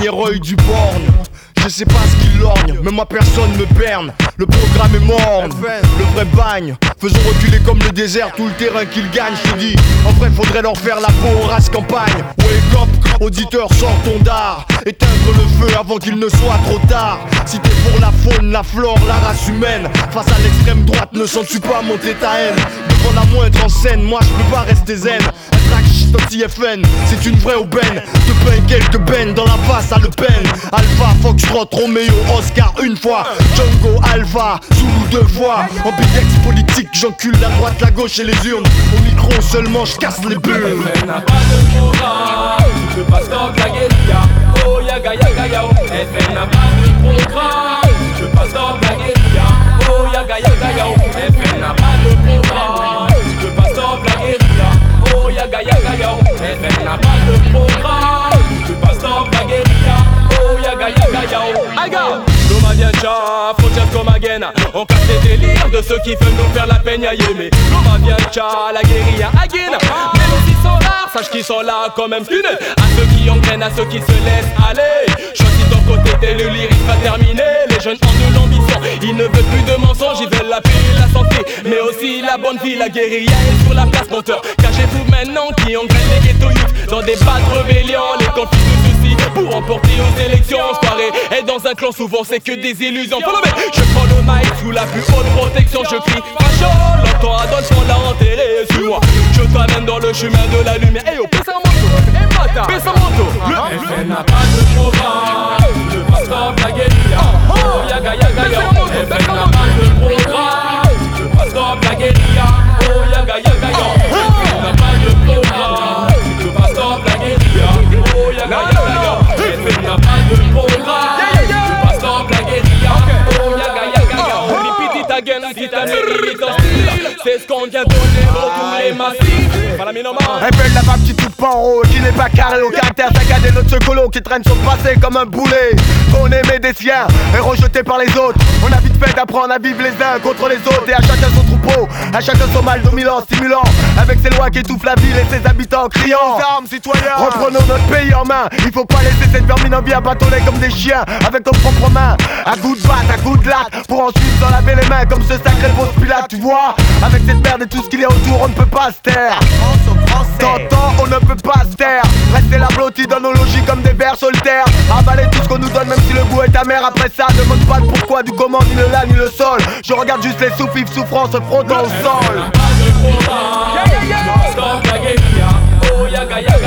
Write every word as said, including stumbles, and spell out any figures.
dernier œil du borne. Je sais pas ce qu'il lorgne, mais moi personne me berne. Le programme est mort, le vrai bagne. Faisons reculer comme le désert tout le terrain qu'il gagne. Je te dis, en vrai faudrait leur faire la peau aux races campagne. Wake up, auditeur, sors ton dard. Éteindre le feu avant qu'il ne soit trop tard. Si t'es pour la faune, la flore, la race humaine, face à l'extrême droite, ne sens-tu pas monter ta haine? Devant la moindre en scène, moi je peux pas rester zen. Un track shit I F N, c'est une vraie aubaine. Te paye quelques bennes dans la face à Le Pen. Alpha, Foxtrot, Romeo, Oscar une fois. Django, Alpha, Zulu deux fois. Ambidex politique, j'encule la droite, la gauche et les urnes. Au micro seulement, je casse les bulles. F N n'a pas de programme, tu peux pas stop la guérilla. Oh yaga yaga yao. F N n'a pas de programme, tu peux pas stop la guérilla. Oh yaga yaga yao. F N n'a pas de programme, tu peux pas stop la guérilla. Oh yaga yaga yao. F N n'a pas de programme, tu peux pas stop la guérilla. Oh yaga yaga yao. Aga Loma bien cha, frontières comme again. On casse les délires de ceux qui veulent nous faire la peine à Yémé. Loma bien cha, la guérilla again. Même s'ils sont rares, sache qu'ils sont là quand même stunés. À ceux qui engrainent, à ceux qui se laissent aller. Choisis ton côté, t'es le lyrique pas terminé. Les jeunes ont de l'ambition, ils ne veulent plus de mensonges. Ils veulent la paix, la santé, mais aussi la bonne vie. La guérilla est sur la place moteur. Cachez-vous maintenant qui engrainent les ghetto youth dans des bas de rébellion. Les conflits de soucis pour emporter aux élections. Soirée et dans un clan, souvent c'est que des illusions. Follow me. Je prends le mic sous la plus haute protection. Je crie facho, l'entend Adolphe, on l'a enterré. Suis-moi, je t'amène dans le chemin de la lumière. Hey yo, pèse un moto, hey bata, pèse un moto. Le F N n'a pas de programme, je passe stop la guérilla. Oh yaga yaga yaga. F N n'a pas de programme, je passe stop la guérilla. Oh yaga yaga yaga. F N n'a pas de programme, je passe stop la guérilla. Oh yaga yaga yaga. F N n'a pas de programme, je passe stop la guérilla. Oh yaga yaga yaga. Repeat it again, si t'as mérité ton style. C'est ce qu'on vient donner pour tous les massifs. Répète la femme qui touche pas en haut, qui n'est pas carré au caractère saccadé, notre secolo qui traîne son passé comme un boulet. On aimait des siens et rejeté par les autres. On a vite fait d'apprendre à vivre les uns contre les autres. Et à chacun son troupeau, à chacun son mal dominant, stimulant. Avec ses lois qui étouffent la ville et ses habitants criant armes citoyens. Reprenons notre pays en main. Il faut pas laisser cette vermine en vie à bâtonner comme des chiens. Avec nos propres mains, à coups de batte, à coups de latte. Pour ensuite s'en laver les mains comme ce sacré beau Pilate, tu vois. Avec cette merde et tout ce qu'il y a autour, on ne peut pas se taire. T'entends, on ne peut pas se taire. Rester la blottie dans nos logis comme des vers solitaires. Avaler tout ce qu'on nous donne même si le goût est amer. Après ça, demande pas le pourquoi du comment, ni le là, ni le sol. Je regarde juste les sous-fifs souffrants se frottant au sol. Stop la guérilla, oh yaga yaga.